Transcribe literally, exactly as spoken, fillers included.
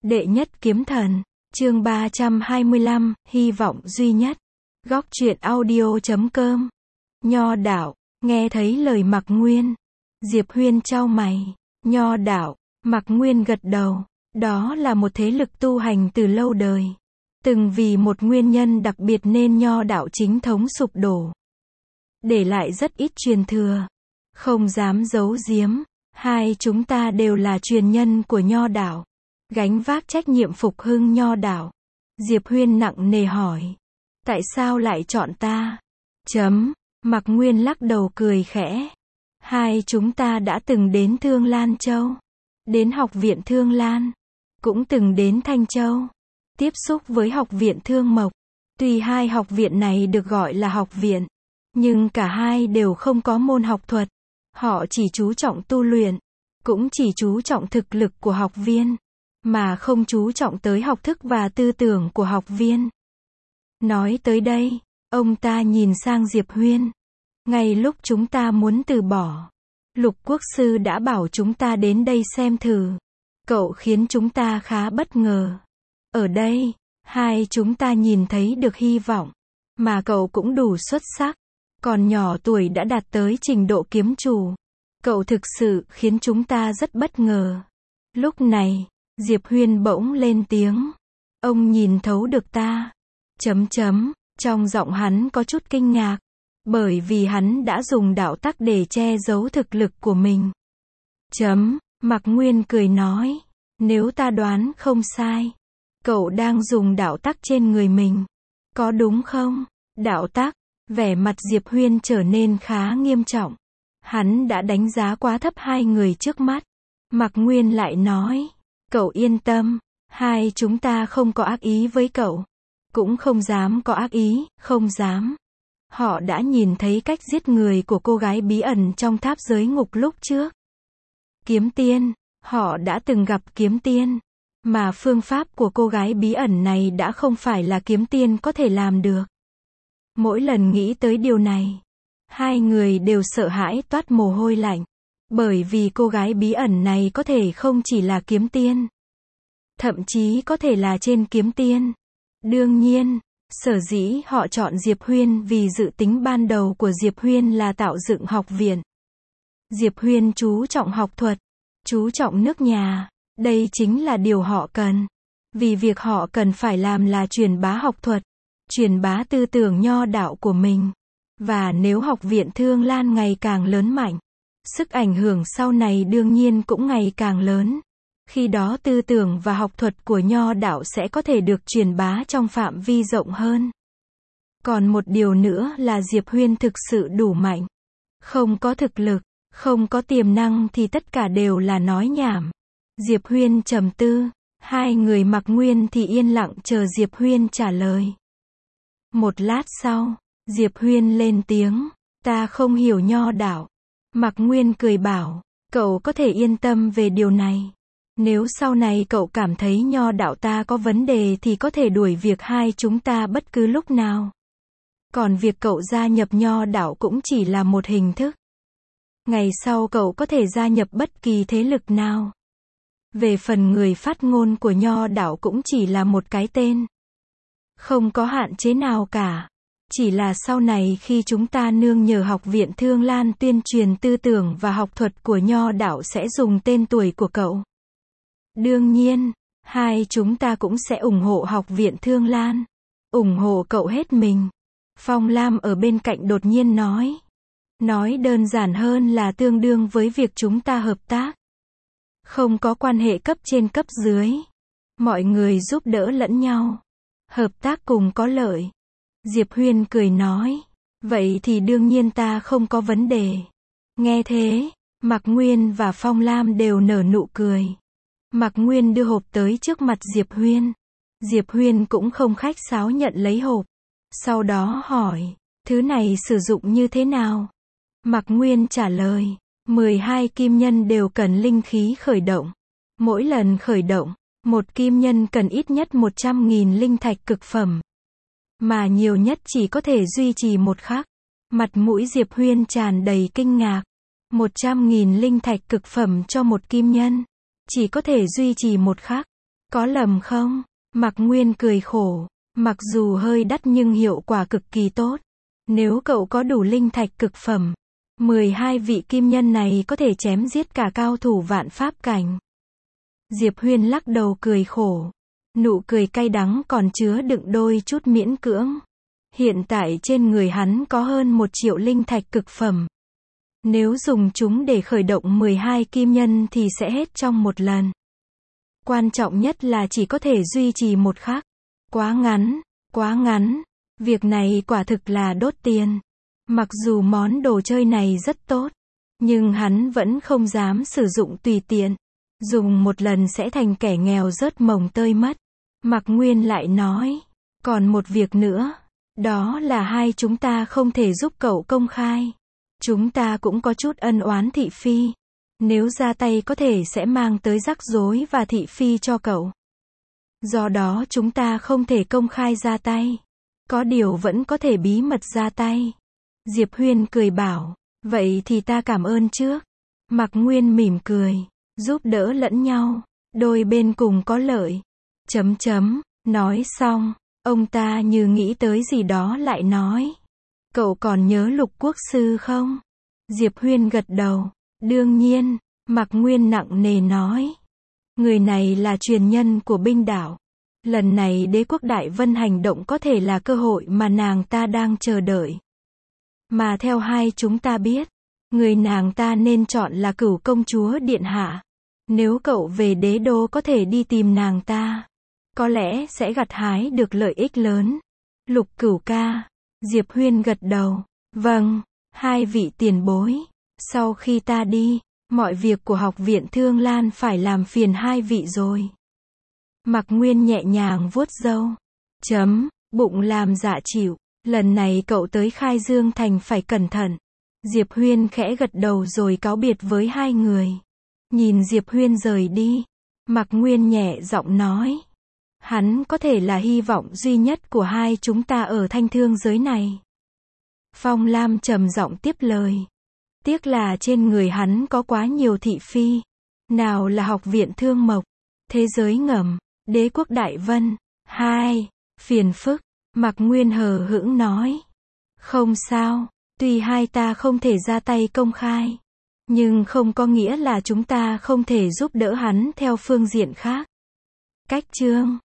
Đệ nhất kiếm thần, chương ba trăm hai mươi lăm, hy vọng duy nhất. Góc truyện audio chấm com. Nho đạo, nghe thấy lời Mạc Nguyên. Diệp Huyên chau mày. Nho đạo, Mạc Nguyên gật đầu. Đó là một thế lực tu hành từ lâu đời. Từng vì một nguyên nhân đặc biệt nên nho đạo chính thống sụp đổ. Để lại rất ít truyền thừa. Không dám giấu giếm, hai chúng ta đều là truyền nhân của nho đạo. Gánh vác trách nhiệm phục hưng nho đạo. Diệp Huyên nặng nề hỏi. Tại sao lại chọn ta? Chấm, Mạc Nguyên lắc đầu cười khẽ. Hai chúng ta đã từng đến Thương Lan Châu. Đến học viện Thương Lan. Cũng từng đến Thanh Châu. Tiếp xúc với học viện Thương Mộc. Tuy hai học viện này được gọi là học viện. Nhưng cả hai đều không có môn học thuật. Họ chỉ chú trọng tu luyện. Cũng chỉ chú trọng thực lực của học viên. Mà không chú trọng tới học thức và tư tưởng của học viên. Nói tới đây, ông ta nhìn sang Diệp Huyên. Ngay lúc chúng ta muốn từ bỏ, Lục Quốc Sư đã bảo chúng ta đến đây xem thử. Cậu khiến chúng ta khá bất ngờ. Ở đây, hai chúng ta nhìn thấy được hy vọng. Mà cậu cũng đủ xuất sắc. Còn nhỏ tuổi đã đạt tới trình độ kiếm chủ. Cậu thực sự khiến chúng ta rất bất ngờ. Lúc này, Diệp Huyên bỗng lên tiếng. Ông nhìn thấu được ta. Chấm chấm, trong giọng hắn có chút kinh ngạc. Bởi vì hắn đã dùng đạo tắc để che giấu thực lực của mình. Chấm, Mạc Nguyên cười nói. Nếu ta đoán không sai, cậu đang dùng đạo tắc trên người mình. Có đúng không? Đạo tắc, vẻ mặt Diệp Huyên trở nên khá nghiêm trọng. Hắn đã đánh giá quá thấp hai người trước mắt. Mạc Nguyên lại nói. Cậu yên tâm, hai chúng ta không có ác ý với cậu. Cũng không dám có ác ý, không dám. Họ đã nhìn thấy cách giết người của cô gái bí ẩn trong tháp giới ngục lúc trước. Kiếm tiên, họ đã từng gặp kiếm tiên. Mà phương pháp của cô gái bí ẩn này đã không phải là kiếm tiên có thể làm được. Mỗi lần nghĩ tới điều này, hai người đều sợ hãi toát mồ hôi lạnh. Bởi vì cô gái bí ẩn này có thể không chỉ là kiếm tiên. Thậm chí có thể là trên kiếm tiên. Đương nhiên, sở dĩ họ chọn Diệp Huyên vì dự tính ban đầu của Diệp Huyên là tạo dựng học viện. Diệp Huyên chú trọng học thuật, chú trọng nước nhà. Đây chính là điều họ cần. Vì việc họ cần phải làm là truyền bá học thuật, truyền bá tư tưởng nho đạo của mình. Và nếu học viện Thương Lan ngày càng lớn mạnh, sức ảnh hưởng sau này đương nhiên cũng ngày càng lớn. Khi đó tư tưởng và học thuật của nho đạo sẽ có thể được truyền bá trong phạm vi rộng hơn. Còn một điều nữa là Diệp Huyên thực sự đủ mạnh. Không có thực lực, không có tiềm năng thì tất cả đều là nói nhảm. Diệp Huyên trầm tư. Hai người Mạc Nguyên thì yên lặng chờ Diệp Huyên trả lời. Một lát sau, Diệp Huyên lên tiếng. Ta không hiểu nho đạo. Mạc Nguyên cười bảo. Cậu có thể yên tâm về điều này. Nếu sau này cậu cảm thấy nho đạo ta có vấn đề thì có thể đuổi việc hai chúng ta bất cứ lúc nào. Còn việc cậu gia nhập nho đạo cũng chỉ là một hình thức. Ngày sau cậu có thể gia nhập bất kỳ thế lực nào. Về phần người phát ngôn của nho đạo cũng chỉ là một cái tên. Không có hạn chế nào cả. Chỉ là sau này khi chúng ta nương nhờ học viện Thương Lan tuyên truyền tư tưởng và học thuật của nho đạo sẽ dùng tên tuổi của cậu. Đương nhiên, hai chúng ta cũng sẽ ủng hộ học viện Thương Lan. ủng hộ cậu hết mình. Phong Lam ở bên cạnh đột nhiên nói. Nói đơn giản hơn là tương đương với việc chúng ta hợp tác. Không có quan hệ cấp trên cấp dưới. Mọi người giúp đỡ lẫn nhau. Hợp tác cùng có lợi. Diệp Huyên cười nói. Vậy thì đương nhiên ta không có vấn đề. Nghe thế, Mạc Nguyên và Phong Lam đều nở nụ cười. Mạc Nguyên đưa hộp tới trước mặt Diệp Huyên. Diệp Huyên cũng không khách sáo nhận lấy hộp. Sau đó hỏi, thứ này sử dụng như thế nào? Mạc Nguyên trả lời, mười hai kim nhân đều cần linh khí khởi động. Mỗi lần khởi động, một kim nhân cần ít nhất một trăm nghìn linh thạch cực phẩm. Mà nhiều nhất chỉ có thể duy trì một khắc. Mặt mũi Diệp Huyên tràn đầy kinh ngạc. một trăm nghìn linh thạch cực phẩm cho một kim nhân. Chỉ có thể duy trì một khắc. Có lầm không? Mạc Nguyên cười khổ. Mặc dù hơi đắt nhưng hiệu quả cực kỳ tốt. Nếu cậu có đủ linh thạch cực phẩm, mười hai vị kim nhân này có thể chém giết cả cao thủ vạn pháp cảnh. Diệp Huyên lắc đầu cười khổ. Nụ cười cay đắng còn chứa đựng đôi chút miễn cưỡng. Hiện tại trên người hắn có hơn một triệu linh thạch cực phẩm. Nếu dùng chúng để khởi động mười hai kim nhân thì sẽ hết trong một lần. Quan trọng nhất là chỉ có thể duy trì một khắc. Quá ngắn, quá ngắn. Việc này quả thực là đốt tiền. Mặc dù món đồ chơi này rất tốt, nhưng hắn vẫn không dám sử dụng tùy tiện. Dùng một lần sẽ thành kẻ nghèo rớt mồng tơi mất. Mạc Nguyên lại nói, còn một việc nữa, đó là hai chúng ta không thể giúp cậu công khai. Chúng ta cũng có chút ân oán thị phi. Nếu ra tay có thể sẽ mang tới rắc rối và thị phi cho cậu. Do đó chúng ta không thể công khai ra tay. Có điều vẫn có thể bí mật ra tay. Diệp Huyên cười bảo, vậy thì ta cảm ơn trước. Mạc Nguyên mỉm cười, giúp đỡ lẫn nhau, đôi bên cùng có lợi. Chấm chấm, nói xong, ông ta như nghĩ tới gì đó lại nói. Cậu còn nhớ Lục Quốc Sư không? Diệp Huyên gật đầu, đương nhiên. Mạc Nguyên nặng nề nói. Người này là truyền nhân của binh đảo. Lần này đế quốc Đại Vân hành động có thể là cơ hội mà nàng ta đang chờ đợi. Mà theo hai chúng ta biết, người nàng ta nên chọn là Cửu công chúa điện hạ. Nếu cậu về đế đô có thể đi tìm nàng ta, có lẽ sẽ gặt hái được lợi ích lớn. Lục Cửu ca. Diệp Huyên gật đầu. Vâng, hai vị tiền bối. Sau khi ta đi, mọi việc của học viện Thương Lan phải làm phiền hai vị rồi. Mạc Nguyên nhẹ nhàng vuốt râu. Chấm, bụng làm dạ chịu. Lần này cậu tới Khai Dương Thành phải cẩn thận. Diệp Huyên khẽ gật đầu rồi cáo biệt với hai người. Nhìn Diệp Huyên rời đi, Mạc Nguyên nhẹ giọng nói. Hắn có thể là hy vọng duy nhất của hai chúng ta ở thanh thương giới này. Phong Lam trầm giọng tiếp lời. Tiếc là trên người hắn có quá nhiều thị phi. Nào là học viện Thương Mộc, thế giới ngầm, đế quốc Đại Vân. Hai, phiền phức. Mạc Nguyên hờ hững nói. Không sao, tuy hai ta không thể ra tay công khai, nhưng không có nghĩa là chúng ta không thể giúp đỡ hắn theo phương diện khác. Cách chương